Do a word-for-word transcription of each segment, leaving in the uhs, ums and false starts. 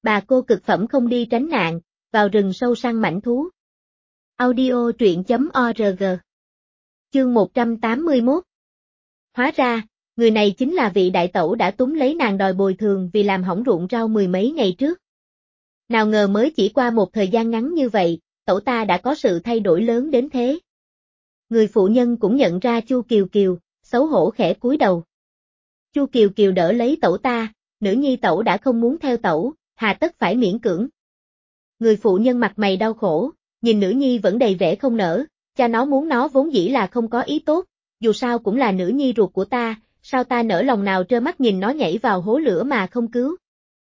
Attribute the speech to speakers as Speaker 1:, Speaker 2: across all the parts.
Speaker 1: Bà cô cực phẩm không đi tránh nạn, vào rừng sâu săn mãnh thú. Audio truyện chấm org. Chương một trăm tám mươi mốt. Hóa ra, người này chính là vị đại tẩu đã túm lấy nàng đòi bồi thường vì làm hỏng ruộng rau mười mấy ngày trước. Nào ngờ mới chỉ qua một thời gian ngắn như vậy, tẩu ta đã có sự thay đổi lớn đến thế. Người phụ nhân cũng nhận ra Chu Kiều Kiều, xấu hổ khẽ cúi đầu. Chu Kiều Kiều đỡ lấy tẩu ta, nữ nhi tẩu đã không muốn theo tẩu, hà tất phải miễn cưỡng. Người phụ nhân mặt mày đau khổ, nhìn nữ nhi vẫn đầy vẻ không nỡ, cha nó muốn nó vốn dĩ là không có ý tốt, dù sao cũng là nữ nhi ruột của ta, sao ta nỡ lòng nào trơ mắt nhìn nó nhảy vào hố lửa mà không cứu.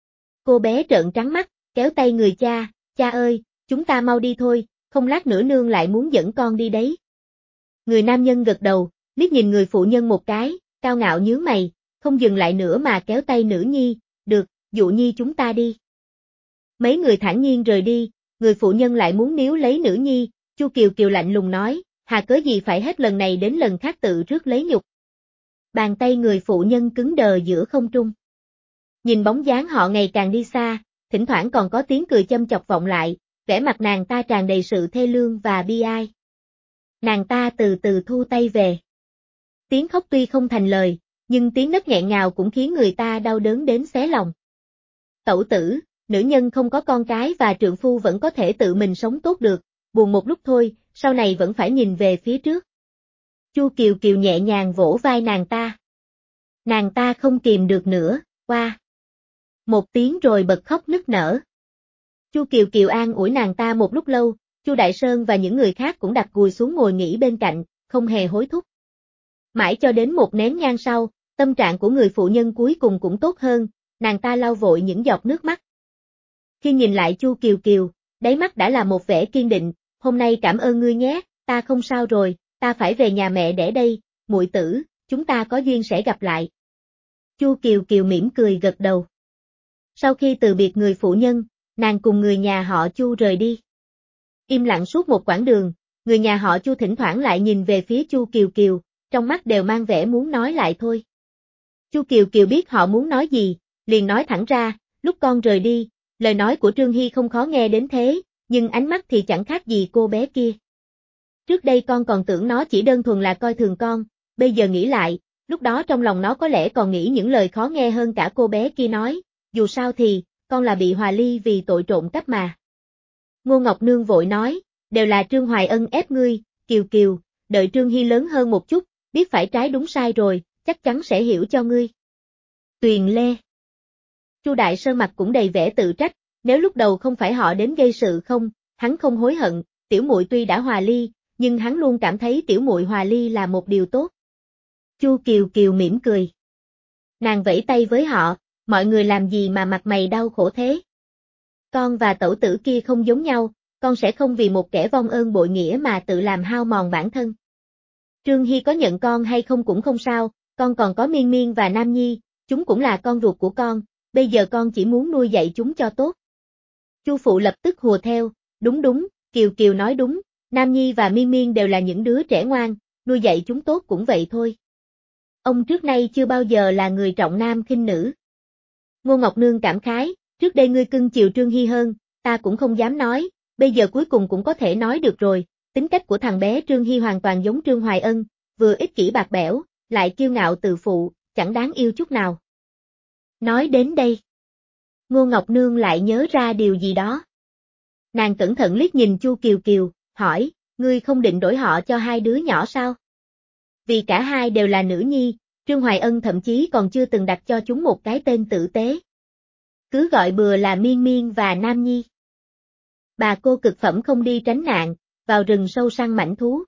Speaker 1: Cô bé trợn trắng mắt, kéo tay người cha, cha ơi, chúng ta mau đi thôi, không lát nữa nương lại muốn dẫn con đi đấy. Người nam nhân gật đầu, liếc nhìn người phụ nhân một cái, cao ngạo nhướng mày, không dừng lại nữa mà kéo tay nữ nhi, được, dụ nhi chúng ta đi. Mấy người thản nhiên rời đi, người phụ nhân lại muốn níu lấy nữ nhi, Chu Kiều Kiều lạnh lùng nói, hà cớ gì phải hết lần này đến lần khác tự rước lấy nhục. Bàn tay người phụ nhân cứng đờ giữa không trung. Nhìn bóng dáng họ ngày càng đi xa, thỉnh thoảng còn có tiếng cười châm chọc vọng lại, vẻ mặt nàng ta tràn đầy sự thê lương và bi ai. Nàng ta từ từ thu tay về. Tiếng khóc tuy không thành lời, nhưng tiếng nấc nghẹn ngào cũng khiến người ta đau đớn đến xé lòng. Tẩu tử, nữ nhân không có con cái và trượng phu vẫn có thể tự mình sống tốt được, buồn một lúc thôi, sau này vẫn phải nhìn về phía trước. Chu Kiều Kiều nhẹ nhàng vỗ vai nàng ta. Nàng ta không kìm được nữa, qua. Một tiếng rồi bật khóc nức nở. Chu Kiều Kiều an ủi nàng ta một lúc lâu, Chu Đại Sơn và những người khác cũng đặt gùi xuống ngồi nghỉ bên cạnh, không hề hối thúc. Mãi cho đến một nén nhang sau, tâm trạng của người phụ nhân cuối cùng cũng tốt hơn, nàng ta lau vội những giọt nước mắt. Khi nhìn lại Chu Kiều Kiều, đáy mắt đã là một vẻ kiên định, hôm nay cảm ơn ngươi nhé, ta không sao rồi, ta phải về nhà mẹ đẻ đây, muội tử, chúng ta có duyên sẽ gặp lại. Chu Kiều Kiều mỉm cười gật đầu. Sau khi từ biệt người phụ nhân, nàng cùng người nhà họ Chu rời đi. Im lặng suốt một quãng đường, người nhà họ Chu thỉnh thoảng lại nhìn về phía Chu Kiều Kiều, trong mắt đều mang vẻ muốn nói lại thôi. Chu Kiều Kiều biết họ muốn nói gì, liền nói thẳng ra, lúc con rời đi, lời nói của Trương Hy không khó nghe đến thế, nhưng ánh mắt thì chẳng khác gì cô bé kia. Trước đây con còn tưởng nó chỉ đơn thuần là coi thường con, bây giờ nghĩ lại, lúc đó trong lòng nó có lẽ còn nghĩ những lời khó nghe hơn cả cô bé kia nói, dù sao thì, con là bị hòa ly vì tội trộm cắp mà. Ngô Ngọc Nương vội nói, đều là Trương Hoài Ân ép ngươi, Kiều Kiều, đợi Trương Hy lớn hơn một chút, biết phải trái đúng sai rồi, chắc chắn sẽ hiểu cho ngươi. Tuyền Lê. Chu Đại Sơn mặt cũng đầy vẻ tự trách, nếu lúc đầu không phải họ đến gây sự không, hắn không hối hận, tiểu muội tuy đã hòa ly, nhưng hắn luôn cảm thấy tiểu muội hòa ly là một điều tốt. Chu Kiều Kiều mỉm cười. Nàng vẫy tay với họ, mọi người làm gì mà mặt mày đau khổ thế? Con và tẩu tử kia không giống nhau, con sẽ không vì một kẻ vong ơn bội nghĩa mà tự làm hao mòn bản thân. Trương Hy có nhận con hay không cũng không sao, con còn có Miên Miên và Nam Nhi, chúng cũng là con ruột của con, bây giờ con chỉ muốn nuôi dạy chúng cho tốt. Chu phụ lập tức hùa theo, đúng đúng, Kiều Kiều nói đúng, Nam Nhi và Miên Miên đều là những đứa trẻ ngoan, nuôi dạy chúng tốt cũng vậy thôi. Ông trước nay chưa bao giờ là người trọng nam khinh nữ. Ngô Ngọc Nương cảm khái, trước đây ngươi cưng chiều Trương Hy hơn, ta cũng không dám nói, bây giờ cuối cùng cũng có thể nói được rồi, tính cách của thằng bé Trương Hy hoàn toàn giống Trương Hoài Ân, vừa ích kỷ bạc bẽo, lại kiêu ngạo tự phụ, chẳng đáng yêu chút nào. Nói đến đây, Ngô Ngọc Nương lại nhớ ra điều gì đó. Nàng cẩn thận liếc nhìn Chu Kiều Kiều, hỏi, ngươi không định đổi họ cho hai đứa nhỏ sao? Vì cả hai đều là nữ nhi, Trương Hoài Ân thậm chí còn chưa từng đặt cho chúng một cái tên tử tế. Cứ gọi bừa là Miên Miên và Nam Nhi. Bà cô cực phẩm không đi tránh nạn, vào rừng sâu săn mãnh thú.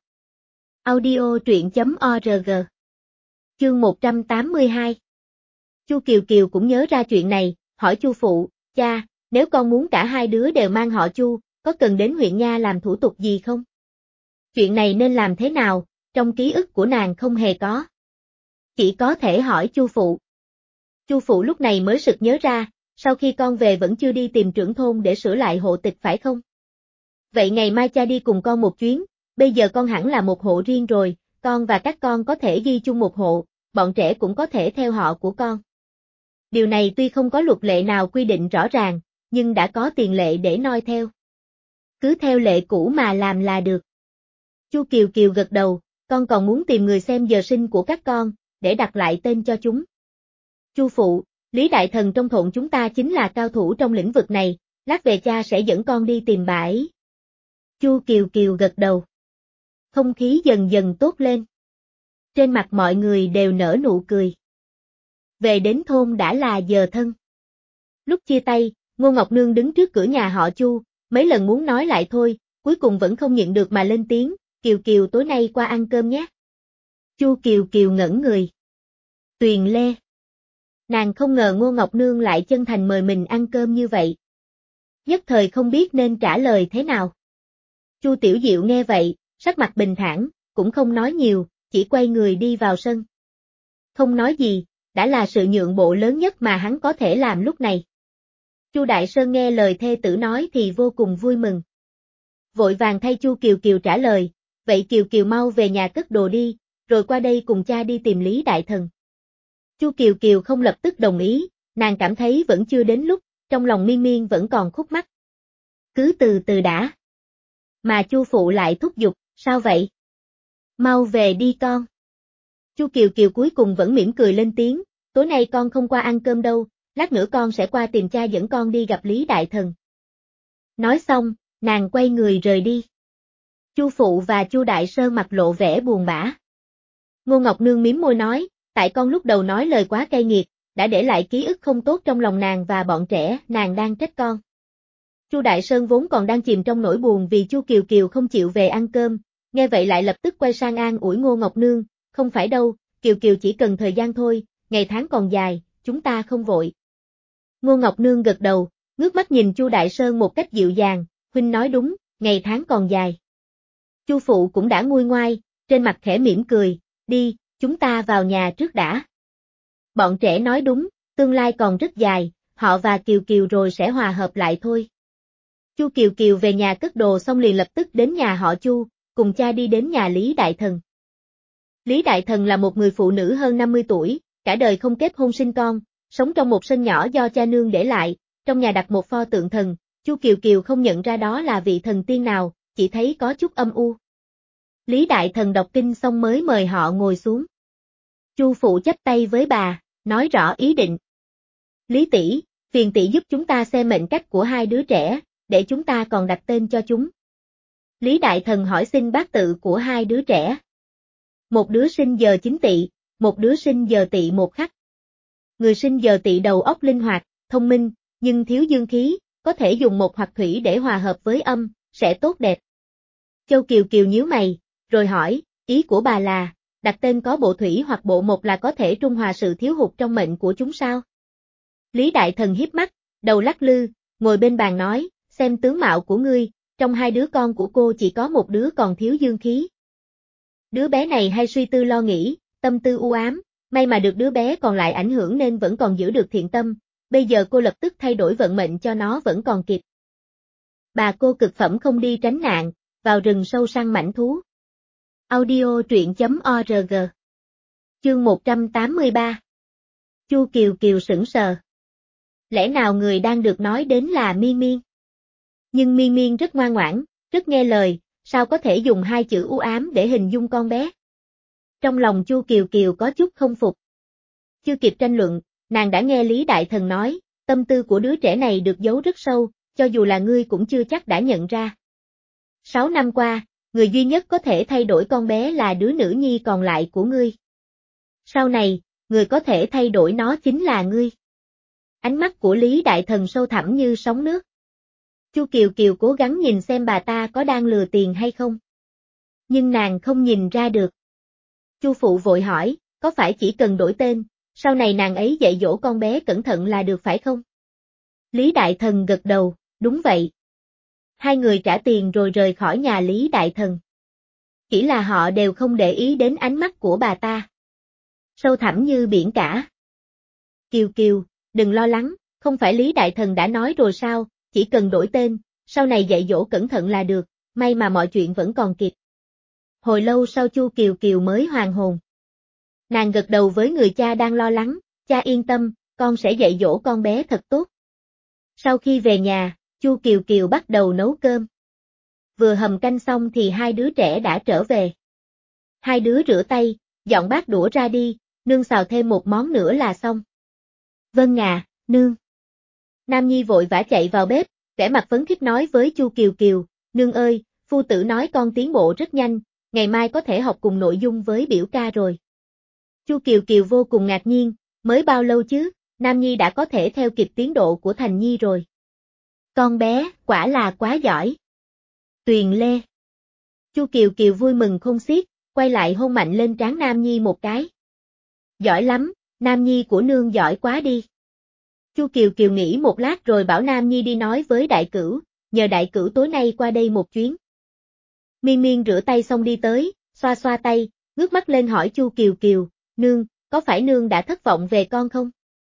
Speaker 1: Audio truyện chấm org. Chương một trăm tám mươi hai. Chu Kiều Kiều cũng nhớ ra chuyện này, hỏi Chu phụ, cha, nếu con muốn cả hai đứa đều mang họ Chu, có cần đến huyện nha làm thủ tục gì không? Chuyện này nên làm thế nào, trong ký ức của nàng không hề có. Chỉ có thể hỏi Chu phụ. Chu phụ lúc này mới sực nhớ ra, sau khi con về vẫn chưa đi tìm trưởng thôn để sửa lại hộ tịch phải không? Vậy ngày mai cha đi cùng con một chuyến, bây giờ con hẳn là một hộ riêng rồi, con và các con có thể ghi chung một hộ, bọn trẻ cũng có thể theo họ của con. Điều này tuy không có luật lệ nào quy định rõ ràng, nhưng đã có tiền lệ để noi theo. Cứ theo lệ cũ mà làm là được. Chu Kiều Kiều gật đầu, con còn muốn tìm người xem giờ sinh của các con, để đặt lại tên cho chúng. Chu phụ, Lý Đại Thần trong thôn chúng ta chính là cao thủ trong lĩnh vực này, lát về cha sẽ dẫn con đi tìm bà ấy. Chu Kiều Kiều gật đầu. Không khí dần dần tốt lên. Trên mặt mọi người đều nở nụ cười. Về đến thôn đã là giờ thân. Lúc chia tay, Ngô Ngọc Nương đứng trước cửa nhà họ Chu, mấy lần muốn nói lại thôi, cuối cùng vẫn không nhịn được mà lên tiếng, Kiều Kiều tối nay qua ăn cơm nhé. Chu Kiều Kiều ngẩn người. Tuyền Lê. Nàng không ngờ Ngô Ngọc Nương lại chân thành mời mình ăn cơm như vậy. Nhất thời không biết nên trả lời thế nào. Chu Tiểu Diệu nghe vậy, sắc mặt bình thản, cũng không nói nhiều, chỉ quay người đi vào sân. Không nói gì, đã là sự nhượng bộ lớn nhất mà hắn có thể làm lúc này. Chu Đại Sơn nghe lời thê tử nói thì vô cùng vui mừng. Vội vàng thay Chu Kiều Kiều trả lời, vậy Kiều Kiều mau về nhà cất đồ đi, rồi qua đây cùng cha đi tìm Lý Đại Thần. Chu Kiều Kiều không lập tức đồng ý, nàng cảm thấy vẫn chưa đến lúc, trong lòng miên miên vẫn còn khúc mắc. Cứ từ từ đã. Mà Chu phụ lại thúc giục, sao vậy? Mau về đi con. Chu Kiều Kiều cuối cùng vẫn mỉm cười lên tiếng, tối nay con không qua ăn cơm đâu, lát nữa con sẽ qua tìm cha dẫn con đi gặp Lý Đại Thần. Nói xong, nàng quay người rời đi. Chu phụ và Chu Đại Sơn mặt lộ vẻ buồn bã. Ngô Ngọc Nương mím môi nói, tại con lúc đầu nói lời quá cay nghiệt, đã để lại ký ức không tốt trong lòng nàng và bọn trẻ, nàng đang trách con. Chu Đại Sơn vốn còn đang chìm trong nỗi buồn vì Chu Kiều Kiều không chịu về ăn cơm, nghe vậy lại lập tức quay sang an ủi Ngô Ngọc Nương, không phải đâu, Kiều Kiều chỉ cần thời gian thôi, ngày tháng còn dài, chúng ta không vội. Ngô Ngọc Nương gật đầu, ngước mắt nhìn Chu Đại Sơn một cách dịu dàng, huynh nói đúng, ngày tháng còn dài. Chu phụ cũng đã nguôi ngoai, trên mặt khẽ mỉm cười, đi, chúng ta vào nhà trước đã. Bọn trẻ nói đúng, tương lai còn rất dài, họ và Kiều Kiều rồi sẽ hòa hợp lại thôi. Chu Kiều Kiều về nhà cất đồ xong liền lập tức đến nhà họ Chu, cùng cha đi đến nhà Lý Đại Thần. Lý Đại Thần là một người phụ nữ hơn năm mươi tuổi, cả đời không kết hôn sinh con, sống trong một sân nhỏ do cha nương để lại, trong nhà đặt một pho tượng thần, Chu Kiều Kiều không nhận ra đó là vị thần tiên nào, chỉ thấy có chút âm u. Lý Đại Thần đọc kinh xong mới mời họ ngồi xuống. Chu phụ chắp tay với bà, nói rõ ý định. Lý tỷ, phiền tỷ giúp chúng ta xem mệnh cách của hai đứa trẻ, để chúng ta còn đặt tên cho chúng. Lý Đại Thần hỏi xin bát tự của hai đứa trẻ. Một đứa sinh giờ Chính Tỵ, một đứa sinh giờ Tỵ một khắc. Người sinh giờ Tỵ đầu óc linh hoạt, thông minh, nhưng thiếu dương khí, có thể dùng một hoặc thủy để hòa hợp với âm, sẽ tốt đẹp. Châu Kiều Kiều nhíu mày, rồi hỏi, ý của bà là, đặt tên có bộ thủy hoặc bộ một là có thể trung hòa sự thiếu hụt trong mệnh của chúng sao? Lý Đại Thần hiếp mắt, đầu lắc lư, ngồi bên bàn nói, xem tướng mạo của ngươi, trong hai đứa con của cô chỉ có một đứa còn thiếu dương khí. Đứa bé này hay suy tư lo nghĩ, tâm tư u ám, may mà được đứa bé còn lại ảnh hưởng nên vẫn còn giữ được thiện tâm, bây giờ cô lập tức thay đổi vận mệnh cho nó vẫn còn kịp. Bà cô cực phẩm không đi tránh nạn, vào rừng sâu săn mãnh thú. Audio truyện chấm org. Chương một trăm tám mươi ba. Chu Kiều Kiều sững sờ. Lẽ nào người đang được nói đến là Miên Miên? Nhưng Miên Miên rất ngoan ngoãn, rất nghe lời, sao có thể dùng hai chữ u ám để hình dung con bé? Trong lòng Chu Kiều Kiều có chút không phục. Chưa kịp tranh luận, nàng đã nghe Lý Đại Thần nói, tâm tư của đứa trẻ này được giấu rất sâu, cho dù là ngươi cũng chưa chắc đã nhận ra. Sáu năm qua, người duy nhất có thể thay đổi con bé là đứa nữ nhi còn lại của ngươi. Sau này, người có thể thay đổi nó chính là ngươi. Ánh mắt của Lý Đại Thần sâu thẳm như sóng nước. Chu Kiều Kiều cố gắng nhìn xem bà ta có đang lừa tiền hay không. Nhưng nàng không nhìn ra được. Chu phụ vội hỏi, có phải chỉ cần đổi tên, sau này nàng ấy dạy dỗ con bé cẩn thận là được phải không? Lý Đại Thần gật đầu, đúng vậy. Hai người trả tiền rồi rời khỏi nhà Lý Đại Thần. Chỉ là họ đều không để ý đến ánh mắt của bà ta. Sâu thẳm như biển cả. Kiều Kiều, đừng lo lắng, không phải Lý Đại Thần đã nói rồi sao, chỉ cần đổi tên, sau này dạy dỗ cẩn thận là được, may mà mọi chuyện vẫn còn kịp. Hồi lâu sau Chu Kiều Kiều mới hoàn hồn. Nàng gật đầu với người cha đang lo lắng, cha yên tâm, con sẽ dạy dỗ con bé thật tốt. Sau khi về nhà, Chu Kiều Kiều bắt đầu nấu cơm. Vừa hầm canh xong thì hai đứa trẻ đã trở về. Hai đứa rửa tay, dọn bát đũa ra đi, nương xào thêm một món nữa là xong. Vâng à, nương. Nam Nhi vội vã chạy vào bếp, vẻ mặt phấn khích nói với Chu Kiều Kiều, nương ơi, phu tử nói con tiến bộ rất nhanh, ngày mai có thể học cùng nội dung với biểu ca rồi. Chu Kiều Kiều vô cùng ngạc nhiên, mới bao lâu chứ, Nam Nhi đã có thể theo kịp tiến độ của Thành Nhi rồi. Con bé, quả là quá giỏi. Tuyền Lê. Chu Kiều Kiều vui mừng không xiết, quay lại hôn mạnh lên trán Nam Nhi một cái. Giỏi lắm, Nam Nhi của nương giỏi quá đi. Chu Kiều Kiều nghĩ một lát rồi bảo Nam Nhi đi nói với đại cửu, nhờ đại cửu tối nay qua đây một chuyến. Miên Miên rửa tay xong đi tới, xoa xoa tay, ngước mắt lên hỏi Chu Kiều Kiều, nương, có phải nương đã thất vọng về con không?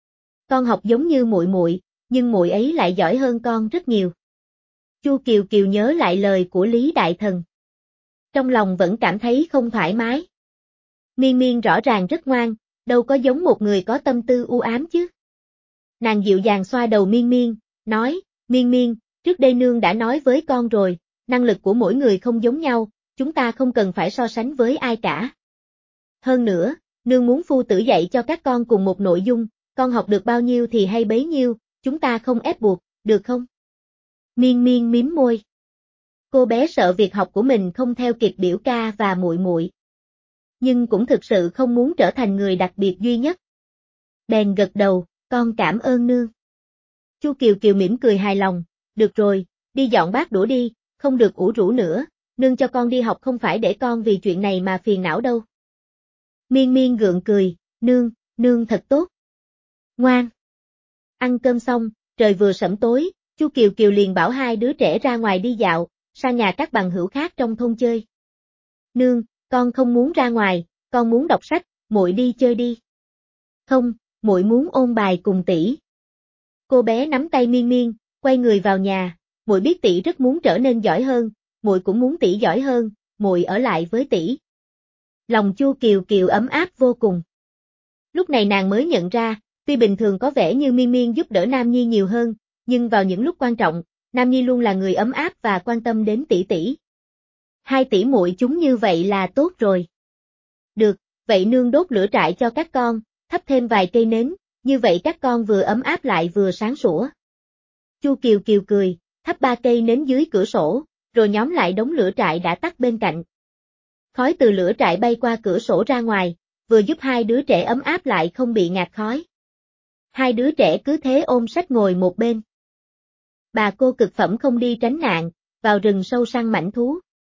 Speaker 1: Con học giống như muội muội, nhưng muội ấy lại giỏi hơn con rất nhiều. Chu Kiều Kiều nhớ lại lời của Lý Đại Thần. Trong lòng vẫn cảm thấy không thoải mái. Miên Miên rõ ràng rất ngoan, đâu có giống một người có tâm tư u ám chứ. Nàng dịu dàng xoa đầu Miên Miên, nói, Miên Miên, trước đây nương đã nói với con rồi, năng lực của mỗi người không giống nhau, chúng ta không cần phải so sánh với ai cả. Hơn nữa, nương muốn phu tử dạy cho các con cùng một nội dung, con học được bao nhiêu thì hay bấy nhiêu, chúng ta không ép buộc, được không? Miên Miên mím môi. Cô bé sợ việc học của mình không theo kịp biểu ca và muội muội, nhưng cũng thực sự không muốn trở thành người đặc biệt duy nhất. Bèn gật đầu, con cảm ơn nương. Chu Kiều Kiều mỉm cười hài lòng, được rồi, đi dọn bát đũa đi, không được ủ rũ nữa, nương cho con đi học không phải để con vì chuyện này mà phiền não đâu. Miên Miên gượng cười, nương, nương thật tốt. Ngoan. Ăn cơm xong, trời vừa sẫm tối, Chu Kiều Kiều liền bảo hai đứa trẻ ra ngoài đi dạo, sang nhà các bằng hữu khác trong thôn chơi. Nương, con không muốn ra ngoài, con muốn đọc sách, muội đi chơi đi. Không, muội muốn ôn bài cùng tỷ. Cô bé nắm tay Miên Miên, quay người vào nhà, muội biết tỷ rất muốn trở nên giỏi hơn, muội cũng muốn tỷ giỏi hơn, muội ở lại với tỷ. Lòng Chu Kiều Kiều ấm áp vô cùng. Lúc này nàng mới nhận ra, tuy bình thường có vẻ như Miên Miên giúp đỡ Nam Nhi nhiều hơn, nhưng vào những lúc quan trọng, Nam Nhi luôn là người ấm áp và quan tâm đến tỷ tỷ. Hai tỷ muội chúng như vậy là tốt rồi. Được, vậy nương đốt lửa trại cho các con, thắp thêm vài cây nến, như vậy các con vừa ấm áp lại vừa sáng sủa. Chu Kiều Kiều cười, thắp ba cây nến dưới cửa sổ, rồi nhóm lại đống lửa trại đã tắt bên cạnh. Khói từ lửa trại bay qua cửa sổ ra ngoài, vừa giúp hai đứa trẻ ấm áp lại không bị ngạt khói. Hai đứa trẻ cứ thế ôm sách ngồi một bên. Bà cô cực phẩm không đi tránh nạn, vào rừng sâu săn mãnh thú.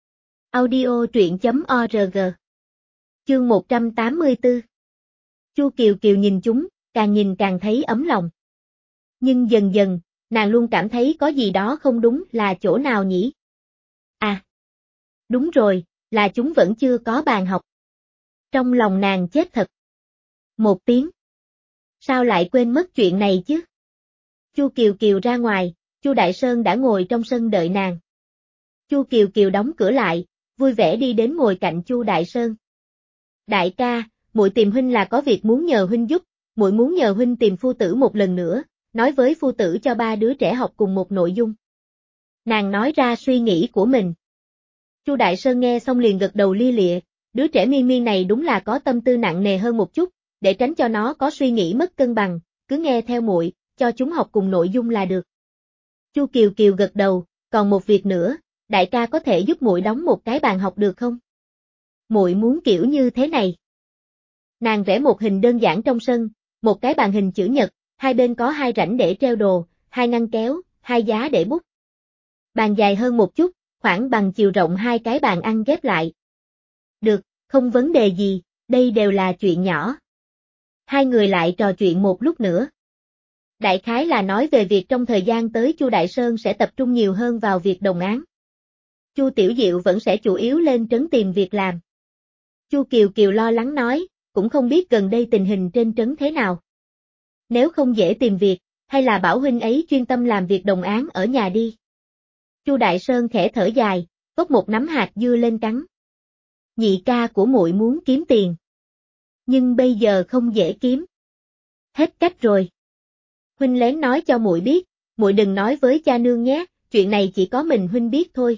Speaker 1: Audio truyện chấm org. Chương một trăm tám mươi tư. Chu Kiều Kiều nhìn chúng, càng nhìn càng thấy ấm lòng. Nhưng dần dần, nàng luôn cảm thấy có gì đó không đúng là chỗ nào nhỉ? À, đúng rồi, là chúng vẫn chưa có bàn học. Trong lòng nàng chết thật. Một tiếng. Sao lại quên mất chuyện này chứ? Chu Kiều Kiều ra ngoài, Chu Đại Sơn đã ngồi trong sân đợi nàng. Chu Kiều Kiều đóng cửa lại, vui vẻ đi đến ngồi cạnh Chu Đại Sơn. Đại ca, muội tìm huynh là có việc muốn nhờ huynh giúp, muội muốn nhờ huynh tìm phu tử một lần nữa, nói với phu tử cho ba đứa trẻ học cùng một nội dung. Nàng nói ra suy nghĩ của mình. Chu Đại Sơn nghe xong liền gật đầu lia lịa, đứa trẻ Miên Miên này đúng là có tâm tư nặng nề hơn một chút, để tránh cho nó có suy nghĩ mất cân bằng, cứ nghe theo muội, cho chúng học cùng nội dung là được. Chu Kiều Kiều gật đầu, còn một việc nữa, đại ca có thể giúp muội đóng một cái bàn học được không? Muội muốn kiểu như thế này. Nàng vẽ một hình đơn giản trong sân, một cái bàn hình chữ nhật, hai bên có hai rãnh để treo đồ, hai ngăn kéo, hai giá để bút. Bàn dài hơn một chút, khoảng bằng chiều rộng hai cái bàn ăn ghép lại. Được, không vấn đề gì, đây đều là chuyện nhỏ. Hai người lại trò chuyện một lúc nữa. Đại khái là nói về việc trong thời gian tới Chu Đại Sơn sẽ tập trung nhiều hơn vào việc đồng án. Chu Tiểu Diệu vẫn sẽ chủ yếu lên trấn tìm việc làm. Chu Kiều Kiều lo lắng nói, cũng không biết gần đây tình hình trên trấn thế nào. Nếu không dễ tìm việc, hay là bảo huynh ấy chuyên tâm làm việc đồng án ở nhà đi. Chu Đại Sơn khẽ thở dài, vốc một nắm hạt dưa lên cắn. Nhị ca của muội muốn kiếm tiền. Nhưng bây giờ không dễ kiếm. Hết cách rồi. Huynh lén nói cho muội biết, muội đừng nói với cha nương nhé, chuyện này chỉ có mình huynh biết thôi.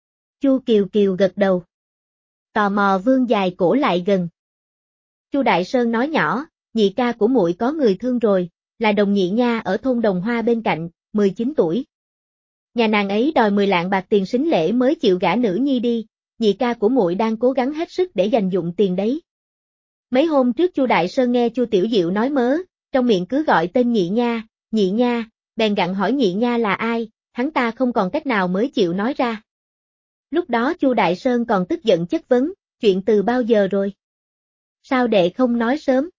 Speaker 1: Chu Kiều Kiều gật đầu. Tò mò vươn dài cổ lại gần. Chu Đại Sơn nói nhỏ, nhị ca của muội có người thương rồi, là Đồng Nhị Nha ở thôn Đồng Hoa bên cạnh, mười chín tuổi. Nhà nàng ấy đòi mười lạng bạc tiền sính lễ mới chịu gả nữ nhi đi, nhị ca của muội đang cố gắng hết sức để dành dụm tiền đấy. Mấy hôm trước Chu Đại Sơn nghe Chu Tiểu Diệu nói mớ, trong miệng cứ gọi tên Nhị Nha, Nhị Nha, bèn gặng hỏi Nhị Nha là ai, hắn ta không còn cách nào mới chịu nói ra. Lúc đó Chu Đại Sơn còn tức giận chất vấn, chuyện từ bao giờ rồi? Sao đệ không nói sớm?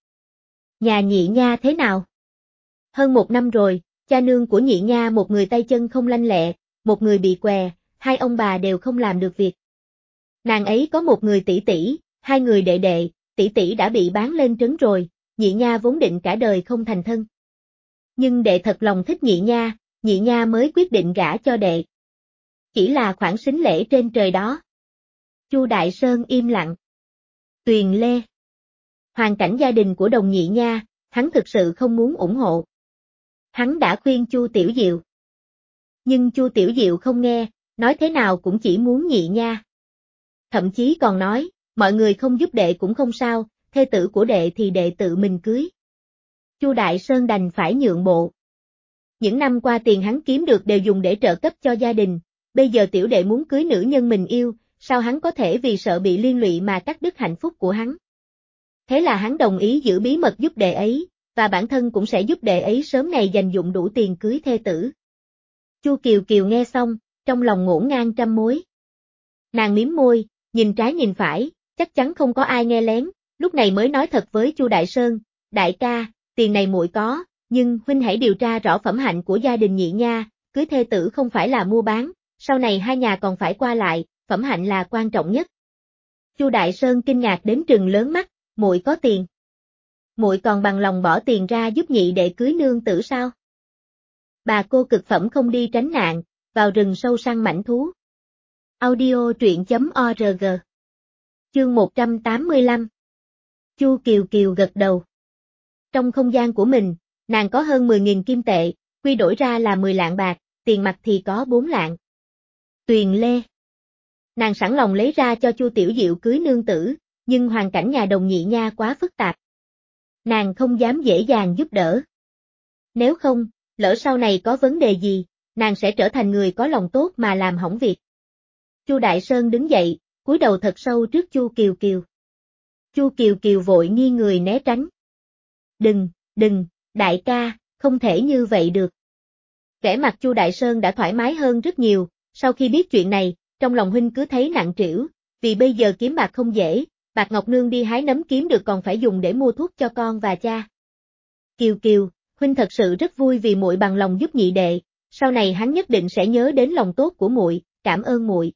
Speaker 1: Nhà Nhị Nha thế nào? Hơn một năm rồi, cha nương của Nhị Nha một người tay chân không lanh lẹ, một người bị què, hai ông bà đều không làm được việc. Nàng ấy có một người tỷ tỷ, hai người đệ đệ, tỷ tỷ đã bị bán lên trấn rồi, Nhị Nha vốn định cả đời không thành thân. Nhưng đệ thật lòng thích Nhị Nha, Nhị Nha mới quyết định gả cho đệ. Chỉ là khoản sính lễ trên trời đó. Chu Đại Sơn im lặng. Tuyền Lê. Hoàn cảnh gia đình của Đồng Nhị Nha, hắn thực sự không muốn ủng hộ. Hắn đã khuyên Chu Tiểu Diệu. Nhưng Chu Tiểu Diệu không nghe, nói thế nào cũng chỉ muốn Nhị Nha. Thậm chí còn nói, mọi người không giúp đệ cũng không sao, thê tử của đệ thì đệ tự mình cưới. Chu Đại Sơn đành phải nhượng bộ. Những năm qua tiền hắn kiếm được đều dùng để trợ cấp cho gia đình, bây giờ tiểu đệ muốn cưới nữ nhân mình yêu, sao hắn có thể vì sợ bị liên lụy mà cắt đứt hạnh phúc của hắn. Thế là hắn đồng ý giữ bí mật giúp đệ ấy, và bản thân cũng sẽ giúp đệ ấy sớm ngày dành dụm đủ tiền cưới thê tử. Chu Kiều Kiều nghe xong, trong lòng ngổn ngang trăm mối. Nàng mím môi, nhìn trái nhìn phải, chắc chắn không có ai nghe lén, lúc này mới nói thật với Chu Đại Sơn, đại ca, tiền này muội có, nhưng huynh hãy điều tra rõ phẩm hạnh của gia đình Nhị Nha, cưới thê tử không phải là mua bán, sau này hai nhà còn phải qua lại, phẩm hạnh là quan trọng nhất. Chu Đại Sơn kinh ngạc đến trừng lớn mắt, muội có tiền. Muội còn bằng lòng bỏ tiền ra giúp nhị đệ cưới nương tử sao? Bà cô cực phẩm không đi tránh nạn, vào rừng sâu săn mãnh thú. Audio truyện chấm org. Chương một trăm tám mươi lăm. Chu Kiều Kiều gật đầu. Trong không gian của mình, nàng có hơn mười nghìn kim tệ, quy đổi ra là mười lạng bạc, tiền mặt thì có bốn lạng. Tuyền Lê. Nàng sẵn lòng lấy ra cho Chu Tiểu Diệu cưới nương tử, nhưng hoàn cảnh nhà Đồng Nhị Nha quá phức tạp. Nàng không dám dễ dàng giúp đỡ. Nếu không, lỡ sau này có vấn đề gì, nàng sẽ trở thành người có lòng tốt mà làm hỏng việc. Chu Đại Sơn đứng dậy, cúi đầu thật sâu trước Chu Kiều Kiều. Chu Kiều Kiều vội nghiêng người né tránh. Đừng, đừng, đại ca, không thể như vậy được. Vẻ mặt Chu Đại Sơn đã thoải mái hơn rất nhiều, sau khi biết chuyện này, trong lòng huynh cứ thấy nặng trĩu, vì bây giờ kiếm bạc không dễ, bạc Ngọc Nương đi hái nấm kiếm được còn phải dùng để mua thuốc cho con và cha. Kiều Kiều, huynh thật sự rất vui vì muội bằng lòng giúp nhị đệ, sau này hắn nhất định sẽ nhớ đến lòng tốt của muội, cảm ơn muội.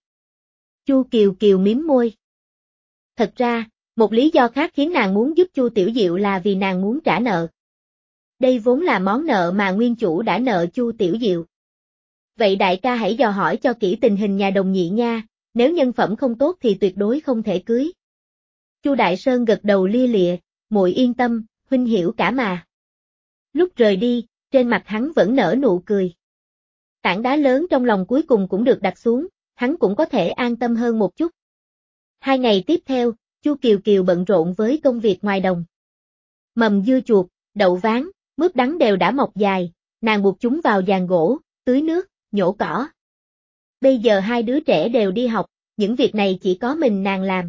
Speaker 1: Chu Kiều Kiều mím môi. Thật ra, một lý do khác khiến nàng muốn giúp Chu Tiểu Diệu là vì nàng muốn trả nợ. Đây vốn là món nợ mà nguyên chủ đã nợ Chu Tiểu Diệu. Vậy đại ca hãy dò hỏi cho kỹ tình hình nhà Đồng Nhị Nha, nếu nhân phẩm không tốt thì tuyệt đối không thể cưới. Chu Đại Sơn gật đầu lia lịa, muội yên tâm, huynh hiểu cả mà. Lúc rời đi, trên mặt hắn vẫn nở nụ cười. Tảng đá lớn trong lòng cuối cùng cũng được đặt xuống, hắn cũng có thể an tâm hơn một chút. Hai ngày tiếp theo, Chu Kiều Kiều bận rộn với công việc ngoài đồng. Mầm dưa chuột, đậu ván, mướp đắng đều đã mọc dài, nàng buộc chúng vào giàn gỗ, tưới nước, nhổ cỏ. Bây giờ hai đứa trẻ đều đi học, những việc này chỉ có mình nàng làm.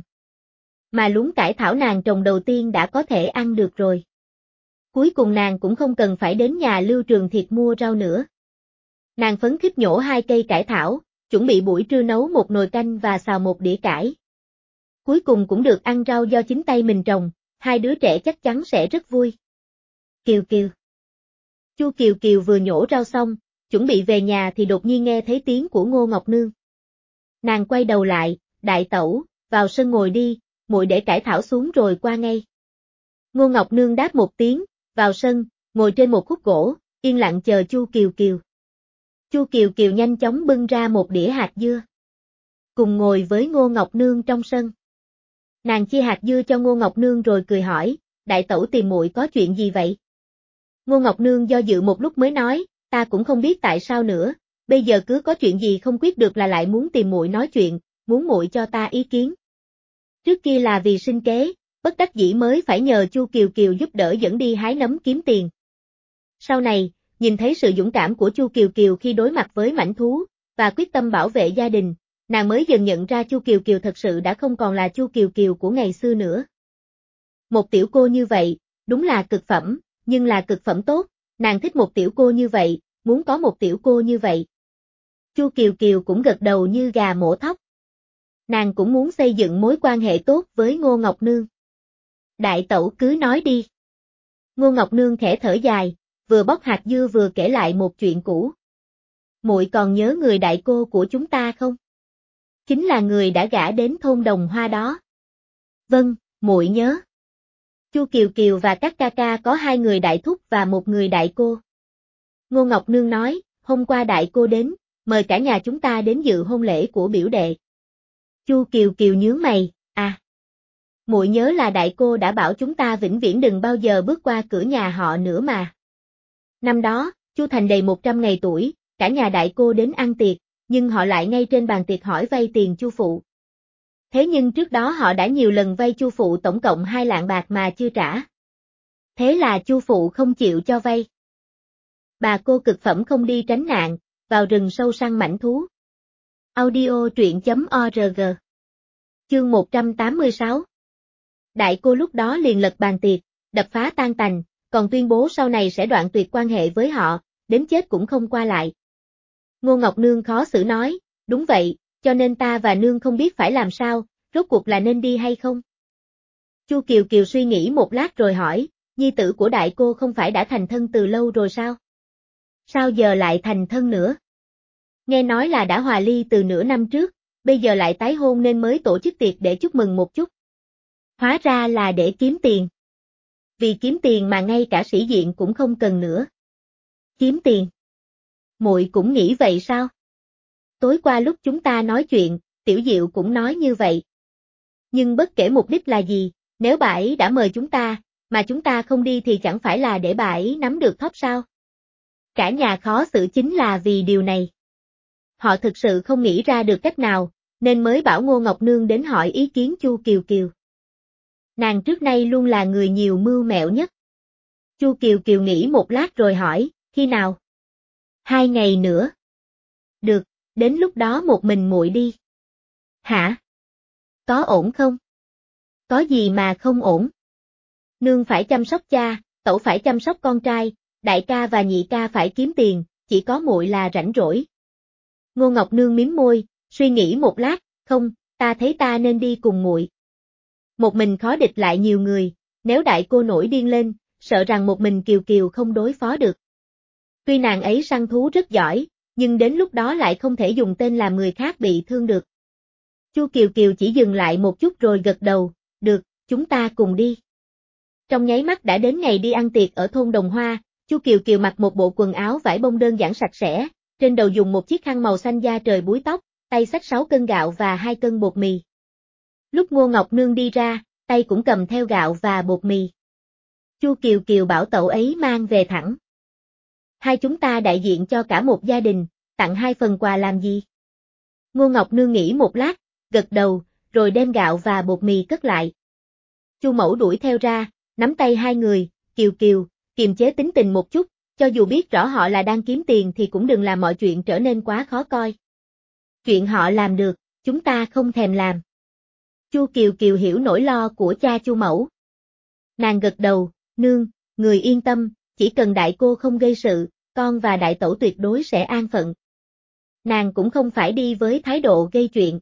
Speaker 1: Mà luống cải thảo nàng trồng đầu tiên đã có thể ăn được rồi. Cuối cùng nàng cũng không cần phải đến nhà Lưu Trường Thiệt mua rau nữa. Nàng phấn khích nhổ hai cây cải thảo, chuẩn bị buổi trưa nấu một nồi canh và xào một đĩa cải. Cuối cùng cũng được ăn rau do chính tay mình trồng, hai đứa trẻ chắc chắn sẽ rất vui. Kiều Kiều. Chu Kiều Kiều vừa nhổ rau xong, chuẩn bị về nhà thì đột nhiên nghe thấy tiếng của Ngô Ngọc Nương. Nàng quay đầu lại, đại tẩu, vào sân ngồi đi, muội để cải thảo xuống rồi qua ngay. Ngô Ngọc Nương đáp một tiếng, vào sân, ngồi trên một khúc gỗ, yên lặng chờ Chu Kiều Kiều. Chu Kiều Kiều nhanh chóng bưng ra một đĩa hạt dưa. Cùng ngồi với Ngô Ngọc Nương trong sân. Nàng chia hạt dưa cho Ngô Ngọc Nương rồi cười hỏi, đại tẩu tìm muội có chuyện gì vậy? Ngô Ngọc Nương do dự một lúc mới nói, ta cũng không biết tại sao nữa, bây giờ cứ có chuyện gì không quyết được là lại muốn tìm muội nói chuyện, muốn muội cho ta ý kiến. Trước kia là vì sinh kế, bất đắc dĩ mới phải nhờ Chu Kiều Kiều giúp đỡ dẫn đi hái nấm kiếm tiền. Sau này, nhìn thấy sự dũng cảm của Chu Kiều Kiều khi đối mặt với mãnh thú, và quyết tâm bảo vệ gia đình, nàng mới dần nhận ra Chu Kiều Kiều thật sự đã không còn là Chu Kiều Kiều của ngày xưa nữa. Một tiểu cô như vậy, đúng là cực phẩm, nhưng là cực phẩm tốt, nàng thích một tiểu cô như vậy, muốn có một tiểu cô như vậy. Chu Kiều Kiều cũng gật đầu như gà mổ thóc. Nàng cũng muốn xây dựng mối quan hệ tốt với Ngô Ngọc Nương. Đại tẩu cứ nói đi. Ngô Ngọc Nương khẽ thở dài, vừa bóc hạt dưa vừa kể lại một chuyện cũ. Muội còn nhớ người đại cô của chúng ta không? Chính là người đã gả đến thôn Đồng Hoa đó. Vâng, muội nhớ. Chu Kiều Kiều và các ca ca có hai người đại thúc và một người đại cô. Ngô Ngọc Nương nói, hôm qua đại cô đến, mời cả nhà chúng ta đến dự hôn lễ của biểu đệ. Chu Kiều Kiều nhướng mày, à. Muội nhớ là đại cô đã bảo chúng ta vĩnh viễn đừng bao giờ bước qua cửa nhà họ nữa mà. Năm đó, Chu Thành đầy một trăm ngày tuổi, cả nhà đại cô đến ăn tiệc, nhưng họ lại ngay trên bàn tiệc hỏi vay tiền Chu phụ. Thế nhưng trước đó họ đã nhiều lần vay Chu phụ tổng cộng hai lạng bạc mà chưa trả. Thế là Chu phụ không chịu cho vay. Bà cô cực phẩm không đi tránh nạn, vào rừng sâu săn mãnh thú. Audio truyện chấm org. Chương một trăm tám mươi sáu. Đại cô lúc đó liền lật bàn tiệc, đập phá tan tành, còn tuyên bố sau này sẽ đoạn tuyệt quan hệ với họ, đến chết cũng không qua lại. Ngô Ngọc Nương khó xử nói, đúng vậy, cho nên ta và Nương không biết phải làm sao, rốt cuộc là nên đi hay không. Chu Kiều Kiều suy nghĩ một lát rồi hỏi, nhi tử của đại cô không phải đã thành thân từ lâu rồi sao? Sao giờ lại thành thân nữa? Nghe nói là đã hòa ly từ nửa năm trước, bây giờ lại tái hôn nên mới tổ chức tiệc để chúc mừng một chút. Hóa ra là để kiếm tiền. Vì kiếm tiền mà ngay cả sĩ diện cũng không cần nữa. Kiếm tiền. Muội cũng nghĩ vậy sao? Tối qua lúc chúng ta nói chuyện, Tiểu Diệu cũng nói như vậy. Nhưng bất kể mục đích là gì, nếu bà ấy đã mời chúng ta, mà chúng ta không đi thì chẳng phải là để bà ấy nắm được thóp sao? Cả nhà khó xử chính là vì điều này. Họ thực sự không nghĩ ra được cách nào, nên mới bảo Ngô Ngọc Nương đến hỏi ý kiến Chu Kiều Kiều. Nàng trước nay luôn là người nhiều mưu mẹo nhất. Chu Kiều Kiều nghĩ một lát rồi hỏi, khi nào? Hai ngày nữa. Được, đến lúc đó một mình muội đi. Hả? Có ổn không? Có gì mà không ổn? Nương phải chăm sóc cha, tẩu phải chăm sóc con trai, đại ca và nhị ca phải kiếm tiền, chỉ có muội là rảnh rỗi. Ngô Ngọc Nương mím môi, suy nghĩ một lát, không, ta thấy ta nên đi cùng muội. Một mình khó địch lại nhiều người, nếu đại cô nổi điên lên, sợ rằng một mình Kiều Kiều không đối phó được. Tuy nàng ấy săn thú rất giỏi, nhưng đến lúc đó lại không thể dùng tên làm người khác bị thương được. Chu Kiều Kiều chỉ dừng lại một chút rồi gật đầu, được, chúng ta cùng đi. Trong nháy mắt đã đến ngày đi ăn tiệc ở thôn Đồng Hoa, Chu Kiều Kiều mặc một bộ quần áo vải bông đơn giản sạch sẽ, trên đầu dùng một chiếc khăn màu xanh da trời búi tóc, tay xách sáu cân gạo và hai cân bột mì. Lúc Ngô Ngọc Nương đi ra, tay cũng cầm theo gạo và bột mì. Chu Kiều Kiều bảo tẩu ấy mang về thẳng. Hai chúng ta đại diện cho cả một gia đình, tặng hai phần quà làm gì? Ngô Ngọc Nương nghĩ một lát, gật đầu, rồi đem gạo và bột mì cất lại. Chu Mẫu đuổi theo ra, nắm tay hai người, Kiều Kiều, kiềm chế tính tình một chút, cho dù biết rõ họ là đang kiếm tiền thì cũng đừng làm mọi chuyện trở nên quá khó coi. Chuyện họ làm được, chúng ta không thèm làm. Chu Kiều Kiều hiểu nỗi lo của cha Chu Mẫu. Nàng gật đầu, nương, người yên tâm, chỉ cần đại cô không gây sự, con và đại tẩu tuyệt đối sẽ an phận. Nàng cũng không phải đi với thái độ gây chuyện.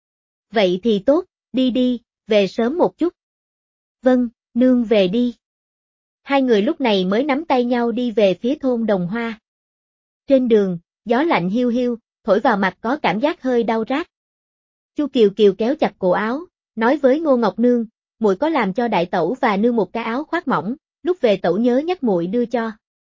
Speaker 1: Vậy thì tốt, đi đi, về sớm một chút. Vâng, nương về đi. Hai người lúc này mới nắm tay nhau đi về phía thôn Đồng Hoa. Trên đường, gió lạnh hiu hiu, thổi vào mặt có cảm giác hơi đau rát. Chu Kiều Kiều kéo chặt cổ áo, nói với Ngô Ngọc Nương, muội có làm cho đại tẩu và nương một cái áo khoác mỏng, lúc về tẩu nhớ nhắc muội đưa cho.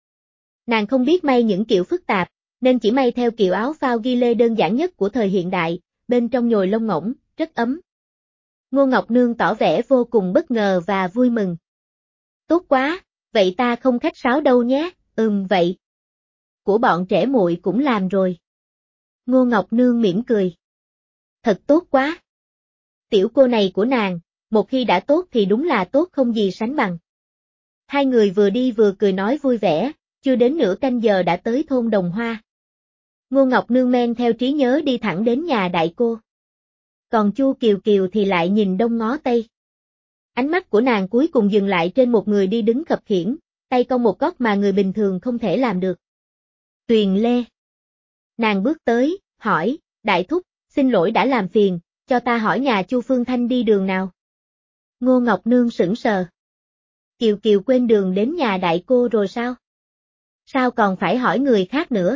Speaker 1: Nàng không biết may những kiểu phức tạp, nên chỉ may theo kiểu áo phao ghi lê đơn giản nhất của thời hiện đại, bên trong nhồi lông ngỗng, rất ấm. Ngô Ngọc Nương tỏ vẻ vô cùng bất ngờ và vui mừng. Tốt quá, vậy ta không khách sáo đâu nhé, ừm vậy. của bọn trẻ muội cũng làm rồi. Ngô Ngọc Nương mỉm cười. Thật tốt quá. Tiểu cô này của nàng, một khi đã tốt thì đúng là tốt không gì sánh bằng. Hai người vừa đi vừa cười nói vui vẻ, chưa đến nửa canh giờ đã tới thôn Đồng Hoa. Ngô Ngọc Nương men theo trí nhớ đi thẳng đến nhà đại cô. Còn Chu Kiều Kiều thì lại nhìn đông ngó tây. Ánh mắt của nàng cuối cùng dừng lại trên một người đi đứng khập khiễng, tay cong một góc mà người bình thường không thể làm được. Tuyền Lê. Nàng bước tới, hỏi, đại thúc, xin lỗi đã làm phiền, cho ta hỏi nhà Chu Phương Thanh đi đường nào. Ngô Ngọc Nương sững sờ. Kiều Kiều quên đường đến nhà đại cô rồi sao? Sao còn phải hỏi người khác nữa?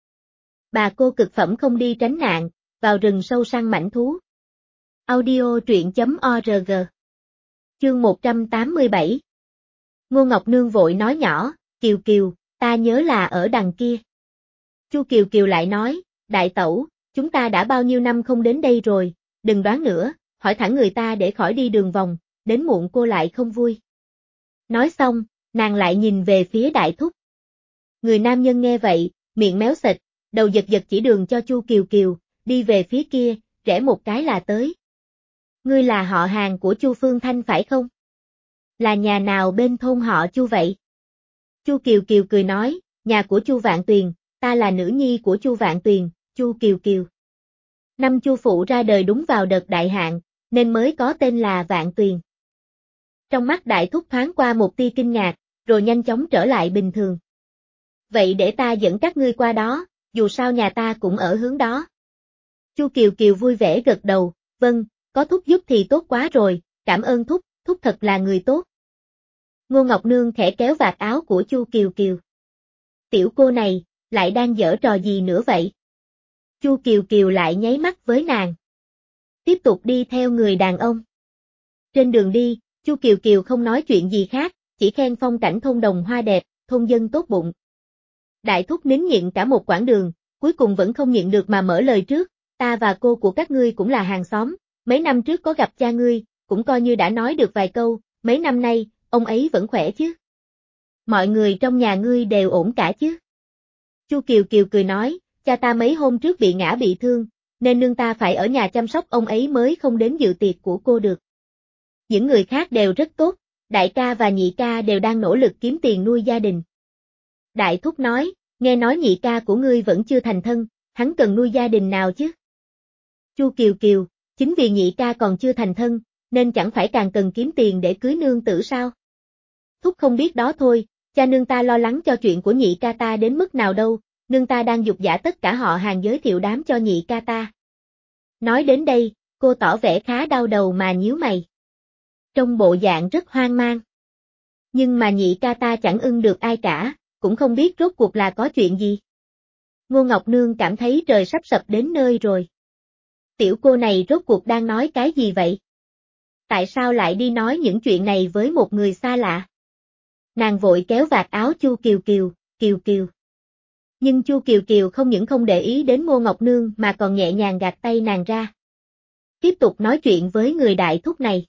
Speaker 1: Bà cô cực phẩm không đi tránh nạn, vào rừng sâu săn mãnh thú. Audio truyện chấm org. Chương một trăm tám mươi bảy. Ngô Ngọc Nương vội nói nhỏ, Kiều Kiều, ta nhớ là ở đằng kia. Chu Kiều Kiều lại nói, đại tẩu, chúng ta đã bao nhiêu năm không đến đây rồi, đừng đoán nữa, hỏi thẳng người ta để khỏi đi đường vòng, đến muộn cô lại không vui. Nói xong, nàng lại nhìn về phía đại thúc. Người nam nhân nghe vậy, miệng méo xệch, đầu giật giật chỉ đường cho Chu Kiều Kiều, đi về phía kia, rẽ một cái là tới. Ngươi là họ hàng của Chu Phương Thanh phải không? Là nhà nào bên thôn họ Chu vậy? Chu Kiều Kiều cười nói, nhà của Chu Vạn Tuyền, ta là nữ nhi của Chu Vạn Tuyền, Chu Kiều Kiều. Năm Chu phụ ra đời đúng vào đợt đại hạn, nên mới có tên là Vạn Tuyền. Trong mắt đại thúc thoáng qua một tia kinh ngạc, rồi nhanh chóng trở lại bình thường. Vậy để ta dẫn các ngươi qua đó, dù sao nhà ta cũng ở hướng đó. Chu Kiều Kiều vui vẻ gật đầu, vâng, có thúc giúp thì tốt quá rồi, cảm ơn thúc, thúc thật là người tốt. Ngô Ngọc Nương khẽ kéo vạt áo của Chu Kiều Kiều. Tiểu cô này, lại đang giở trò gì nữa vậy? Chu Kiều Kiều lại nháy mắt với nàng. Tiếp tục đi theo người đàn ông. Trên đường đi, Chu Kiều Kiều không nói chuyện gì khác, chỉ khen phong cảnh thôn Đồng Hoa đẹp, thôn dân tốt bụng. Đại thúc nín nhịn cả một quãng đường, cuối cùng vẫn không nhịn được mà mở lời trước, ta và cô của các ngươi cũng là hàng xóm, mấy năm trước có gặp cha ngươi, cũng coi như đã nói được vài câu, mấy năm nay, ông ấy vẫn khỏe chứ? Mọi người trong nhà ngươi đều ổn cả chứ? Chu Kiều Kiều cười nói, cha ta mấy hôm trước bị ngã bị thương, nên nương ta phải ở nhà chăm sóc ông ấy mới không đến dự tiệc của cô được. Những người khác đều rất tốt, đại ca và nhị ca đều đang nỗ lực kiếm tiền nuôi gia đình. Đại thúc nói, nghe nói nhị ca của ngươi vẫn chưa thành thân, hắn cần nuôi gia đình nào chứ? Chu Kiều Kiều, chính vì nhị ca còn chưa thành thân, nên chẳng phải càng cần kiếm tiền để cưới nương tử sao? Thúc không biết đó thôi, cha nương ta lo lắng cho chuyện của nhị ca ta đến mức nào đâu, nương ta đang giục giã tất cả họ hàng giới thiệu đám cho nhị ca ta. Nói đến đây, cô tỏ vẻ khá đau đầu mà nhíu mày. Trong bộ dạng rất hoang mang. Nhưng mà nhị ca ta chẳng ưng được ai cả, cũng không biết rốt cuộc là có chuyện gì. Ngô Ngọc Nương cảm thấy trời sắp sập đến nơi rồi. Tiểu cô này rốt cuộc đang nói cái gì vậy? Tại sao lại đi nói những chuyện này với một người xa lạ? Nàng vội kéo vạt áo Chu Kiều Kiều, Kiều Kiều. Nhưng Chu Kiều Kiều không những không để ý đến Ngô Ngọc Nương mà còn nhẹ nhàng gạt tay nàng ra. Tiếp tục nói chuyện với người đại thúc này.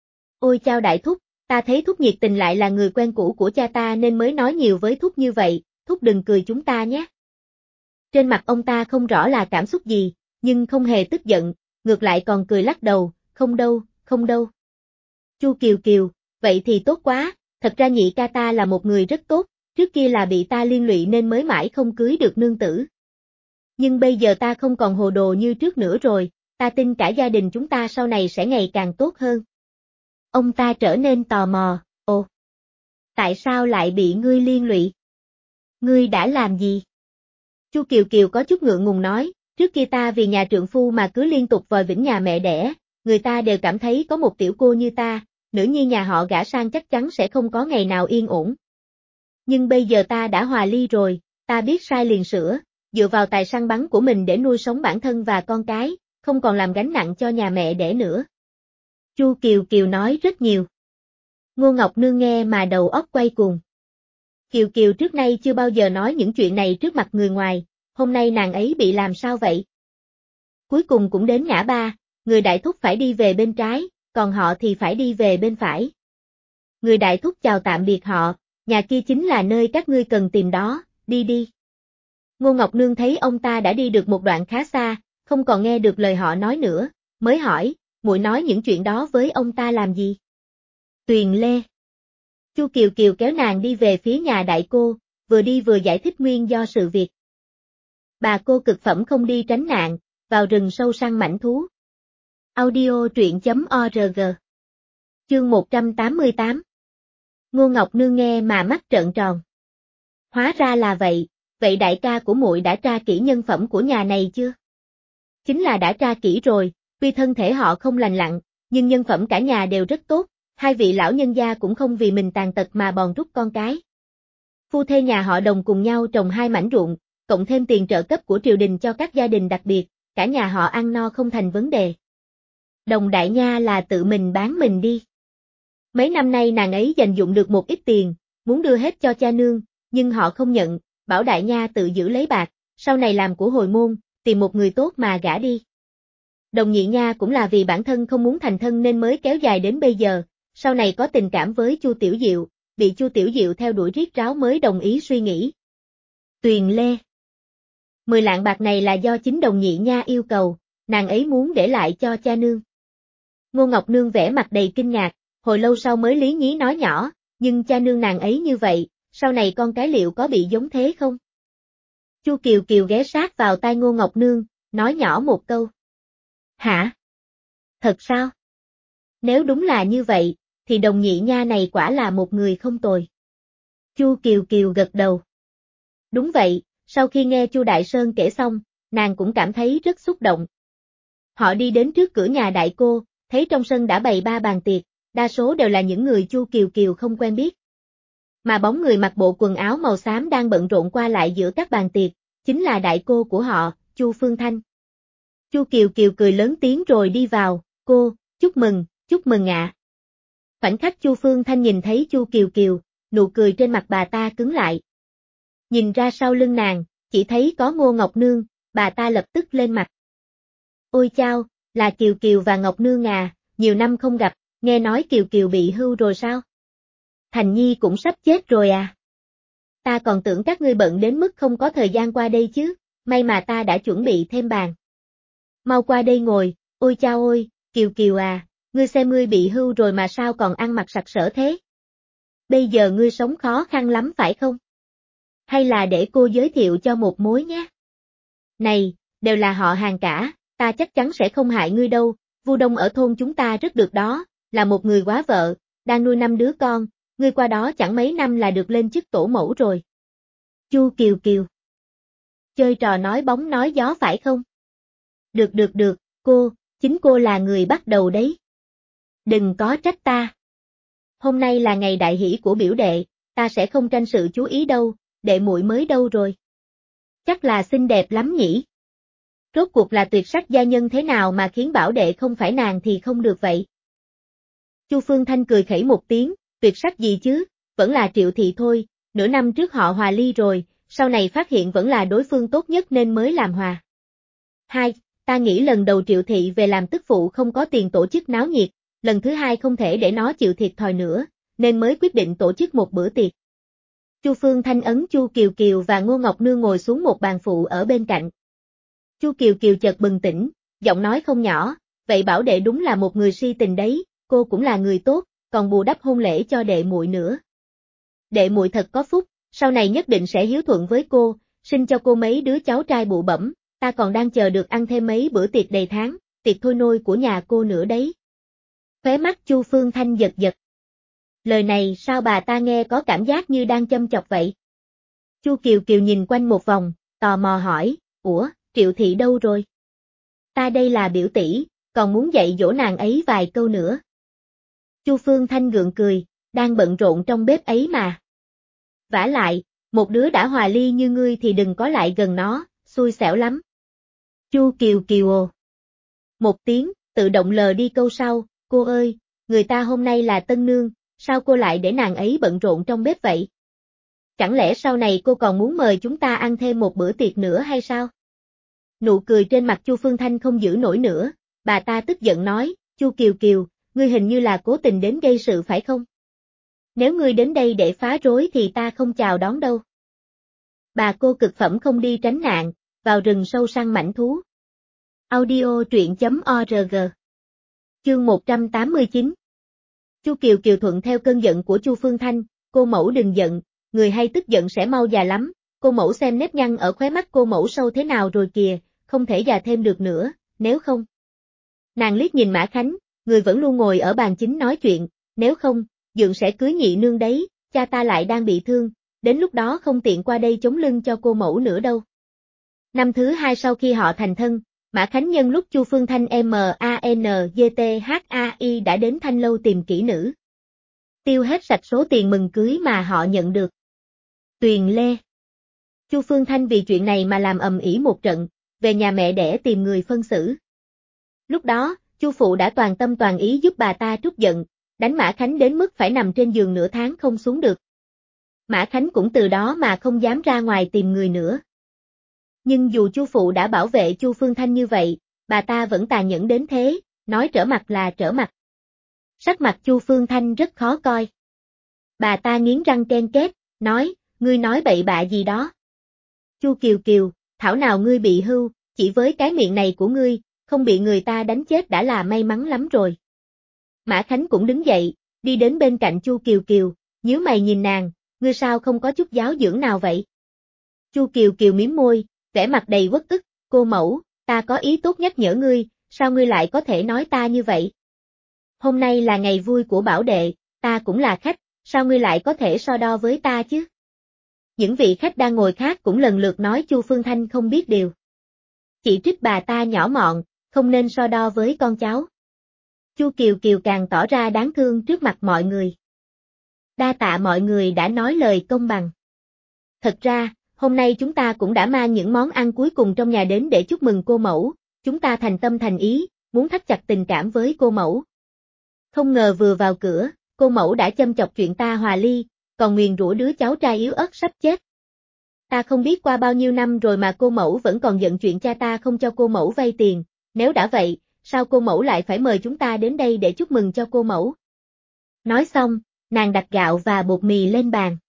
Speaker 1: Ôi chao đại thúc, ta thấy thúc nhiệt tình lại là người quen cũ của cha ta nên mới nói nhiều với thúc như vậy, thúc đừng cười chúng ta nhé. Trên mặt ông ta không rõ là cảm xúc gì, nhưng không hề tức giận, ngược lại còn cười lắc đầu, không đâu, không đâu. Chu Kiều Kiều, vậy thì tốt quá, thật ra nhị ca ta là một người rất tốt, trước kia là bị ta liên lụy nên mới mãi không cưới được nương tử. Nhưng bây giờ ta không còn hồ đồ như trước nữa rồi, ta tin cả gia đình chúng ta sau này sẽ ngày càng tốt hơn. Ông ta trở nên tò mò, ồ, tại sao lại bị ngươi liên lụy? Ngươi đã làm gì? Chu Kiều Kiều có chút ngượng ngùng nói, trước kia ta vì nhà trượng phu mà cứ liên tục vòi vĩnh nhà mẹ đẻ, người ta đều cảm thấy có một tiểu cô như ta, nữ nhi nhà họ gả sang chắc chắn sẽ không có ngày nào yên ổn. Nhưng bây giờ ta đã hòa ly rồi, ta biết sai liền sửa, dựa vào tài săn bắn của mình để nuôi sống bản thân và con cái, không còn làm gánh nặng cho nhà mẹ đẻ nữa. Chu Kiều Kiều nói rất nhiều. Ngô Ngọc Nương nghe mà đầu óc quay cuồng. Kiều Kiều trước nay chưa bao giờ nói những chuyện này trước mặt người ngoài, hôm nay nàng ấy bị làm sao vậy? Cuối cùng cũng đến ngã ba, người đại thúc phải đi về bên trái, còn họ thì phải đi về bên phải. Người đại thúc chào tạm biệt họ, nhà kia chính là nơi các ngươi cần tìm đó, đi đi. Ngô Ngọc Nương thấy ông ta đã đi được một đoạn khá xa, không còn nghe được lời họ nói nữa, mới hỏi, muội nói những chuyện đó với ông ta làm gì? Tuyền Lê. Chu Kiều Kiều kéo nàng đi về phía nhà đại cô, vừa đi vừa giải thích nguyên do sự việc. Bà cô cực phẩm không đi tránh nạn, vào rừng sâu săn mãnh thú. Audio truyện chấm org. Chương một trăm tám mươi tám. Ngô Ngọc Nương nghe mà mắt trợn tròn. Hóa ra là vậy, vậy đại ca của muội đã tra kỹ nhân phẩm của nhà này chưa? Chính là đã tra kỹ rồi, tuy thân thể họ không lành lặn, nhưng nhân phẩm cả nhà đều rất tốt, hai vị lão nhân gia cũng không vì mình tàn tật mà bòn rút con cái. Phu thê nhà họ Đồng cùng nhau trồng hai mảnh ruộng, cộng thêm tiền trợ cấp của triều đình cho các gia đình đặc biệt, cả nhà họ ăn no không thành vấn đề. Đồng đại nha là tự mình bán mình đi. Mấy năm nay nàng ấy dành dụm được một ít tiền, muốn đưa hết cho cha nương, nhưng họ không nhận, bảo đại nha tự giữ lấy bạc, sau này làm của hồi môn, tìm một người tốt mà gả đi. Đồng nhị nha cũng là vì bản thân không muốn thành thân nên mới kéo dài đến bây giờ, sau này có tình cảm với Chu Tiểu Diệu, bị Chu Tiểu Diệu theo đuổi riết ráo mới đồng ý suy nghĩ. Tuyền Lê. Mười lạng bạc này là do chính đồng nhị nha yêu cầu, nàng ấy muốn để lại cho cha nương. Ngô Ngọc Nương vẻ mặt đầy kinh ngạc, hồi lâu sau mới lý nhí nói nhỏ, nhưng cha nương nàng ấy như vậy, sau này con cái liệu có bị giống thế không? Chu Kiều Kiều ghé sát vào tai Ngô Ngọc Nương, nói nhỏ một câu. Hả? Thật sao? Nếu đúng là như vậy, thì đồng nhị nha này quả là một người không tồi. Chu Kiều Kiều gật đầu. Đúng vậy, sau khi nghe Chu Đại Sơn kể xong, nàng cũng cảm thấy rất xúc động. Họ đi đến trước cửa nhà đại cô, thấy trong sân đã bày ba bàn tiệc, đa số đều là những người Chu Kiều Kiều không quen biết. Mà bóng người mặc bộ quần áo màu xám đang bận rộn qua lại giữa các bàn tiệc, chính là đại cô của họ, Chu Phương Thanh. Chu Kiều Kiều cười lớn tiếng rồi đi vào, cô, chúc mừng, chúc mừng ạ. Khoảnh khắc Chu Phương Thanh nhìn thấy Chu Kiều Kiều, nụ cười trên mặt bà ta cứng lại. Nhìn ra sau lưng nàng, chỉ thấy có Ngô Ngọc Nương, bà ta lập tức lên mặt. Ôi chao, là Kiều Kiều và Ngọc Nương à, nhiều năm không gặp, nghe nói Kiều Kiều bị hưu rồi sao? Thành Nhi cũng sắp chết rồi à? Ta còn tưởng các ngươi bận đến mức không có thời gian qua đây chứ, may mà ta đã chuẩn bị thêm bàn. Mau qua đây ngồi, ôi chao ôi, Kiều Kiều à, ngươi xem ngươi bị hưu rồi mà sao còn ăn mặc sặc sỡ thế? Bây giờ ngươi sống khó khăn lắm phải không? Hay là để cô giới thiệu cho một mối nhé? Này, đều là họ hàng cả, ta chắc chắn sẽ không hại ngươi đâu, Vu Đông ở thôn chúng ta rất được đó, là một người góa vợ, đang nuôi năm đứa con, ngươi qua đó chẳng mấy năm là được lên chức tổ mẫu rồi. Chu Kiều Kiều. Chơi trò nói bóng nói gió phải không? Được được được, cô, chính cô là người bắt đầu đấy. Đừng có trách ta. Hôm nay là ngày đại hỷ của biểu đệ, ta sẽ không tranh sự chú ý đâu, đệ muội mới đâu rồi. Chắc là xinh đẹp lắm nhỉ. Rốt cuộc là tuyệt sắc gia nhân thế nào mà khiến bảo đệ không phải nàng thì không được vậy? Chu Phương Thanh cười khẩy một tiếng, tuyệt sắc gì chứ, vẫn là Triệu Thị thôi, nửa năm trước họ hòa ly rồi, sau này phát hiện vẫn là đối phương tốt nhất nên mới làm hòa. Hai, ta nghĩ lần đầu Triệu Thị về làm tức phụ không có tiền tổ chức náo nhiệt, lần thứ hai không thể để nó chịu thiệt thòi nữa, nên mới quyết định tổ chức một bữa tiệc. Chu Phương Thanh ấn Chu Kiều Kiều và Ngô Ngọc Nương ngồi xuống một bàn phụ ở bên cạnh. Chu Kiều Kiều chợt bừng tỉnh, giọng nói không nhỏ, vậy bảo đệ đúng là một người si tình đấy, cô cũng là người tốt, còn bù đắp hôn lễ cho đệ muội nữa. Đệ muội thật có phúc, sau này nhất định sẽ hiếu thuận với cô, sinh cho cô mấy đứa cháu trai bụ bẩm, ta còn đang chờ được ăn thêm mấy bữa tiệc đầy tháng, tiệc thôi nôi của nhà cô nữa đấy. Khóe mắt Chu Phương Thanh giật giật. Lời này sao bà ta nghe có cảm giác như đang châm chọc vậy? Chu Kiều Kiều nhìn quanh một vòng, tò mò hỏi, ủa, Triệu Thị đâu rồi? Ta đây là biểu tỷ, còn muốn dạy dỗ nàng ấy vài câu nữa. Chu Phương Thanh gượng cười, đang bận rộn trong bếp ấy mà. Vả lại, một đứa đã hòa ly như ngươi thì đừng có lại gần nó, xui xẻo lắm. Chu Kiều Kiều ồ. Một tiếng, tự động lờ đi câu sau, cô ơi, người ta hôm nay là tân nương, sao cô lại để nàng ấy bận rộn trong bếp vậy? Chẳng lẽ sau này cô còn muốn mời chúng ta ăn thêm một bữa tiệc nữa hay sao? Nụ cười trên mặt Chu Phương Thanh không giữ nổi nữa, bà ta tức giận nói, Chu Kiều Kiều, ngươi hình như là cố tình đến gây sự phải không? Nếu ngươi đến đây để phá rối thì ta không chào đón đâu. Bà cô cực phẩm không đi tránh nạn, vào rừng sâu săn mãnh thú. Audio truyện.org. Chương một trăm tám mươi chín. Chu Kiều Kiều thuận theo cơn giận của Chu Phương Thanh, cô mẫu đừng giận, người hay tức giận sẽ mau già lắm. Cô mẫu xem nếp nhăn ở khóe mắt cô mẫu sâu thế nào rồi kìa, không thể già thêm được nữa, nếu không. Nàng liếc nhìn Mã Khánh, người vẫn luôn ngồi ở bàn chính nói chuyện, nếu không, Dượng sẽ cưới nhị nương đấy, cha ta lại đang bị thương, đến lúc đó không tiện qua đây chống lưng cho cô mẫu nữa đâu. Năm thứ hai sau khi họ thành thân, Mã Khánh nhân lúc Chu Phương Thanh M A N G T H A I đã đến Thanh Lâu tìm kỹ nữ. Tiêu hết sạch số tiền mừng cưới mà họ nhận được. Tuyền Lê. Chu Phương Thanh vì chuyện này mà làm ầm ĩ một trận, về nhà mẹ đẻ tìm người phân xử. Lúc đó, Chu phụ đã toàn tâm toàn ý giúp bà ta trút giận, đánh Mã Khánh đến mức phải nằm trên giường nửa tháng không xuống được. Mã Khánh cũng từ đó mà không dám ra ngoài tìm người nữa. Nhưng dù Chu phụ đã bảo vệ Chu Phương Thanh như vậy, bà ta vẫn tàn nhẫn đến thế, nói trở mặt là trở mặt. Sắc mặt Chu Phương Thanh rất khó coi. Bà ta nghiến răng ken két, nói, ngươi nói bậy bạ gì đó. Chu Kiều Kiều, thảo nào ngươi bị hưu, chỉ với cái miệng này của ngươi, không bị người ta đánh chết đã là may mắn lắm rồi. Mã Khánh cũng đứng dậy, đi đến bên cạnh Chu Kiều Kiều, nhíu mày nhìn nàng, ngươi sao không có chút giáo dưỡng nào vậy? Chu Kiều Kiều mím môi, vẻ mặt đầy uất ức, cô mẫu, ta có ý tốt nhắc nhở ngươi, sao ngươi lại có thể nói ta như vậy? Hôm nay là ngày vui của bảo đệ, ta cũng là khách, sao ngươi lại có thể so đo với ta chứ? Những vị khách đang ngồi khác cũng lần lượt nói Chu Phương Thanh không biết điều. Chỉ trích bà ta nhỏ mọn, không nên so đo với con cháu. Chu Kiều Kiều càng tỏ ra đáng thương trước mặt mọi người. Đa tạ mọi người đã nói lời công bằng. Thật ra, hôm nay chúng ta cũng đã mang những món ăn cuối cùng trong nhà đến để chúc mừng cô mẫu, chúng ta thành tâm thành ý, muốn thắt chặt tình cảm với cô mẫu. Không ngờ vừa vào cửa, cô mẫu đã châm chọc chuyện ta hòa ly, còn nguyền rủa đứa cháu trai yếu ớt sắp chết. Ta không biết qua bao nhiêu năm rồi mà cô mẫu vẫn còn giận chuyện cha ta không cho cô mẫu vay tiền, nếu đã vậy, sao cô mẫu lại phải mời chúng ta đến đây để chúc mừng cho cô mẫu? Nói xong, nàng đặt gạo và bột mì lên bàn.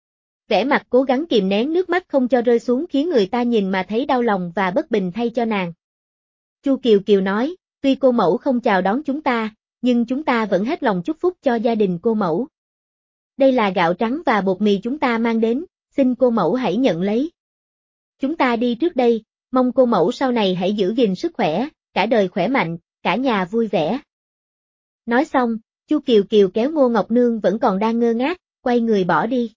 Speaker 1: Vẻ mặt cố gắng kìm nén nước mắt không cho rơi xuống khiến người ta nhìn mà thấy đau lòng và bất bình thay cho nàng. Chu Kiều Kiều nói, tuy cô mẫu không chào đón chúng ta, nhưng chúng ta vẫn hết lòng chúc phúc cho gia đình cô mẫu. Đây là gạo trắng và bột mì chúng ta mang đến, xin cô mẫu hãy nhận lấy. Chúng ta đi trước đây, mong cô mẫu sau này hãy giữ gìn sức khỏe, cả đời khỏe mạnh, cả nhà vui vẻ. Nói xong, Chu Kiều Kiều kéo Ngô Ngọc Nương vẫn còn đang ngơ ngác, quay người bỏ đi.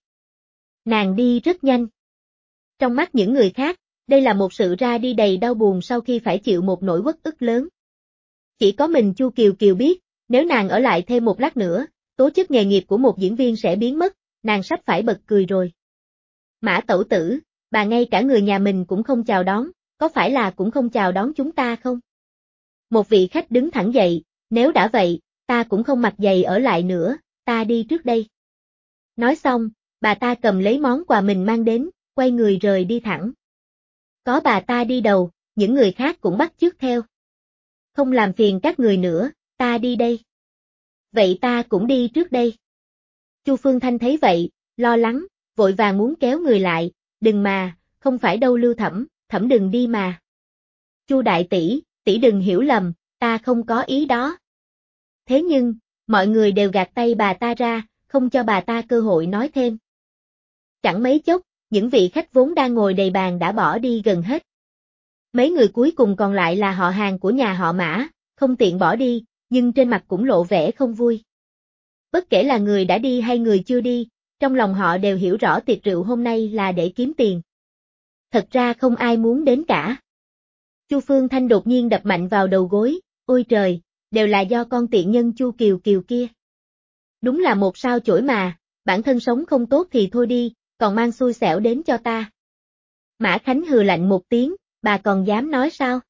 Speaker 1: Nàng đi rất nhanh. Trong mắt những người khác, đây là một sự ra đi đầy đau buồn sau khi phải chịu một nỗi uất ức lớn. Chỉ có mình Chu Kiều Kiều biết, nếu nàng ở lại thêm một lát nữa, tố chất nghề nghiệp của một diễn viên sẽ biến mất, nàng sắp phải bật cười rồi. Mã tẩu tử, bà ngay cả người nhà mình cũng không chào đón, có phải là cũng không chào đón chúng ta không? Một vị khách đứng thẳng dậy, nếu đã vậy, ta cũng không mặc giày ở lại nữa, ta đi trước đây. Nói xong, bà ta cầm lấy món quà mình mang đến, quay người rời đi thẳng. Có bà ta đi đầu, những người khác cũng bắt chước theo. Không làm phiền các người nữa, ta đi đây. Vậy ta cũng đi trước đây. Chu Phương Thanh thấy vậy, lo lắng, vội vàng muốn kéo người lại, đừng mà, không phải đâu Lưu Thẩm, Thẩm đừng đi mà. Chu đại tỷ, tỷ đừng hiểu lầm, ta không có ý đó. Thế nhưng, mọi người đều gạt tay bà ta ra, không cho bà ta cơ hội nói thêm. Chẳng mấy chốc, những vị khách vốn đang ngồi đầy bàn đã bỏ đi gần hết. Mấy người cuối cùng còn lại là họ hàng của nhà họ Mã, không tiện bỏ đi, nhưng trên mặt cũng lộ vẻ không vui. Bất kể là người đã đi hay người chưa đi, trong lòng họ đều hiểu rõ tiệc rượu hôm nay là để kiếm tiền. Thật ra không ai muốn đến cả. Chu Phương Thanh đột nhiên đập mạnh vào đầu gối, ôi trời, đều là do con tiện nhân Chu Kiều Kiều kia. Đúng là một sao chổi mà, bản thân sống không tốt thì thôi đi, còn mang xui xẻo đến cho ta. Mã Khánh hừ lạnh một tiếng, bà còn dám nói sao?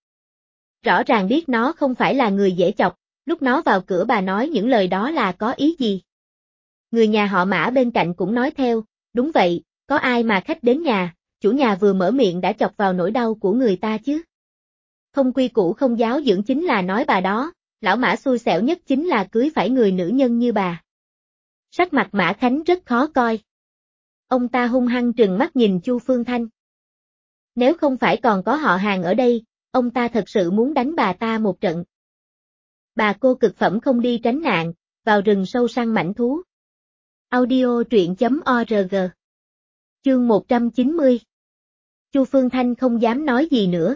Speaker 1: Rõ ràng biết nó không phải là người dễ chọc, lúc nó vào cửa bà nói những lời đó là có ý gì? Người nhà họ Mã bên cạnh cũng nói theo, đúng vậy, có ai mà khách đến nhà, chủ nhà vừa mở miệng đã chọc vào nỗi đau của người ta chứ? Không quy củ không giáo dưỡng chính là nói bà đó, lão Mã xui xẻo nhất chính là cưới phải người nữ nhân như bà. Sắc mặt Mã Khánh rất khó coi. Ông ta hung hăng trừng mắt nhìn Chu Phương Thanh. Nếu không phải còn có họ hàng ở đây, ông ta thật sự muốn đánh bà ta một trận. Bà cô cực phẩm không đi tránh nạn, vào rừng sâu săn mãnh thú. Audio truyện chấm org. Chương một trăm chín mươi. Chu Phương Thanh không dám nói gì nữa.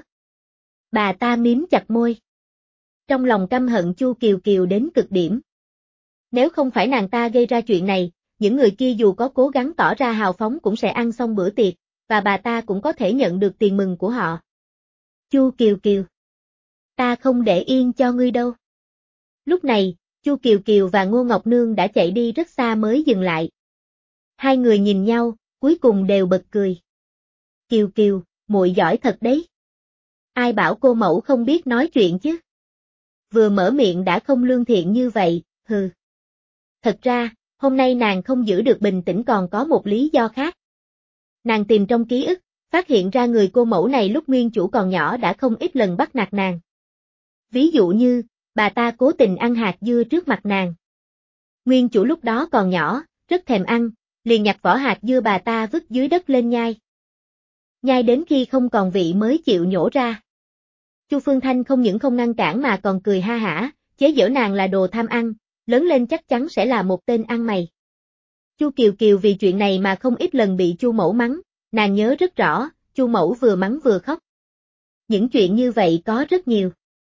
Speaker 1: Bà ta miếm chặt môi. Trong lòng căm hận Chu Kiều Kiều đến cực điểm. Nếu không phải nàng ta gây ra chuyện này, những người kia dù có cố gắng tỏ ra hào phóng cũng sẽ ăn xong bữa tiệc, và bà ta cũng có thể nhận được tiền mừng của họ. Chu Kiều Kiều. Ta không để yên cho ngươi đâu. Lúc này, Chu Kiều Kiều và Ngô Ngọc Nương đã chạy đi rất xa mới dừng lại. Hai người nhìn nhau, cuối cùng đều bật cười. Kiều Kiều, muội giỏi thật đấy. Ai bảo cô mẫu không biết nói chuyện chứ? Vừa mở miệng đã không lương thiện như vậy, hừ. Thật ra, hôm nay nàng không giữ được bình tĩnh còn có một lý do khác. Nàng tìm trong ký ức, phát hiện ra người cô mẫu này lúc nguyên chủ còn nhỏ đã không ít lần bắt nạt nàng. Ví dụ như, bà ta cố tình ăn hạt dưa trước mặt nàng. Nguyên chủ lúc đó còn nhỏ, rất thèm ăn, liền nhặt vỏ hạt dưa bà ta vứt dưới đất lên nhai. Nhai đến khi không còn vị mới chịu nhổ ra. Chu Phương Thanh không những không ngăn cản mà còn cười ha hả, chế giễu nàng là đồ tham ăn, lớn lên chắc chắn sẽ là một tên ăn mày. Chu Kiều Kiều vì chuyện này mà không ít lần bị Chu mẫu mắng, nàng nhớ rất rõ, Chu mẫu vừa mắng vừa khóc. Những chuyện như vậy có rất nhiều.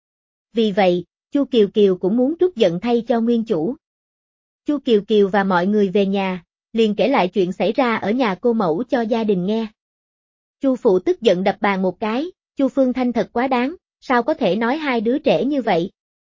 Speaker 1: Vì vậy, Chu Kiều Kiều cũng muốn trút giận thay cho nguyên chủ. Chu Kiều Kiều và mọi người về nhà, liền kể lại chuyện xảy ra ở nhà cô mẫu cho gia đình nghe. Chu phụ tức giận đập bàn một cái, Chu Phương Thanh thật quá đáng, sao có thể nói hai đứa trẻ như vậy?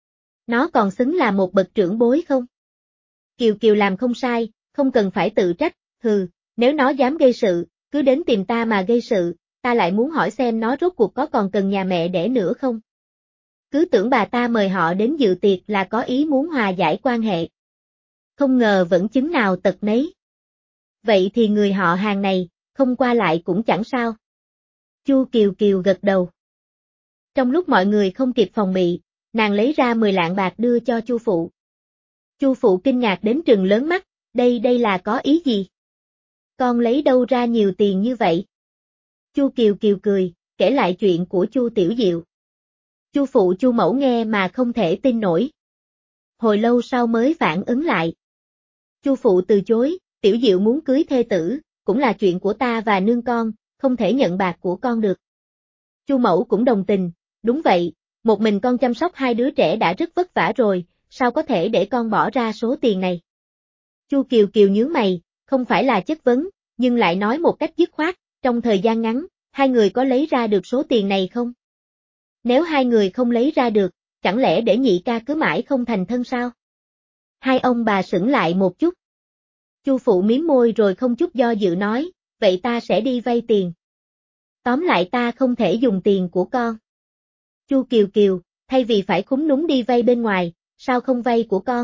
Speaker 1: Nó còn xứng là một bậc trưởng bối không? Kiều Kiều làm không sai, không cần phải tự trách, hừ, nếu nó dám gây sự, cứ đến tìm ta mà gây sự, ta lại muốn hỏi xem nó rốt cuộc có còn cần nhà mẹ đẻ nữa không? Cứ tưởng bà ta mời họ đến dự tiệc là có ý muốn hòa giải quan hệ. Không ngờ vẫn chứng nào tật nấy. Vậy thì người họ hàng này, không qua lại cũng chẳng sao. Chu Kiều Kiều gật đầu. Trong lúc mọi người không kịp phòng bị, nàng lấy ra mười lạng bạc đưa cho Chu phụ. Chu phụ kinh ngạc đến trừng lớn mắt, đây đây là có ý gì? Con lấy đâu ra nhiều tiền như vậy? Chu Kiều Kiều cười, kể lại chuyện của Chu Tiểu Diệu. Chu phụ Chu mẫu nghe mà không thể tin nổi. Hồi lâu sau mới phản ứng lại. Chu phụ từ chối, Tiểu Diệu muốn cưới thê tử, cũng là chuyện của ta và nương con, không thể nhận bạc của con được. Chu mẫu cũng đồng tình, đúng vậy, một mình con chăm sóc hai đứa trẻ đã rất vất vả rồi, sao có thể để con bỏ ra số tiền này? Chu Kiều Kiều nhướng mày, không phải là chất vấn, nhưng lại nói một cách dứt khoát, trong thời gian ngắn, hai người có lấy ra được số tiền này không? Nếu hai người không lấy ra được, chẳng lẽ để nhị ca cứ mãi không thành thân sao? Hai ông bà sững lại một chút. Chu phụ miếm môi rồi không chút do dự nói, vậy ta sẽ đi vay tiền. Tóm lại ta không thể dùng tiền của con. Chu Kiều Kiều, thay vì phải khúm núm đi vay bên ngoài, sao không vay của con?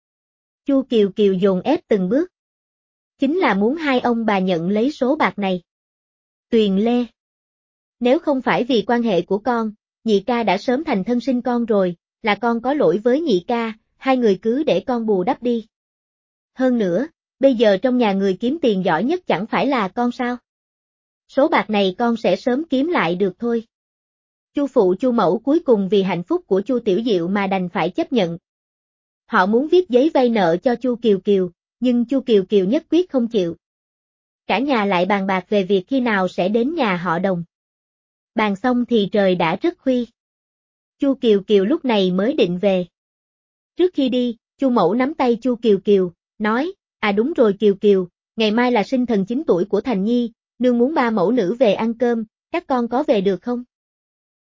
Speaker 1: Chu Kiều Kiều dồn ép từng bước. Chính là muốn hai ông bà nhận lấy số bạc này. Tuyền Lê. Nếu không phải vì quan hệ của con, nhị ca đã sớm thành thân sinh con rồi, là con có lỗi với nhị ca, hai người cứ để con bù đắp đi. Hơn nữa, bây giờ trong nhà người kiếm tiền giỏi nhất chẳng phải là con sao? Số bạc này con sẽ sớm kiếm lại được thôi. Chu phụ Chu mẫu cuối cùng vì hạnh phúc của Chu Tiểu Diệu mà đành phải chấp nhận. Họ muốn viết giấy vay nợ cho Chu Kiều Kiều, nhưng Chu Kiều Kiều nhất quyết không chịu. Cả nhà lại bàn bạc về việc khi nào sẽ đến nhà họ Đồng. Bàn xong thì trời đã rất khuya. Chu Kiều Kiều lúc này mới định về. Trước khi đi, Chu mẫu nắm tay Chu Kiều Kiều, nói, à đúng rồi Kiều Kiều, ngày mai là sinh thần chín tuổi của Thành Nhi, nương muốn ba mẫu nữ về ăn cơm, các con có về được không?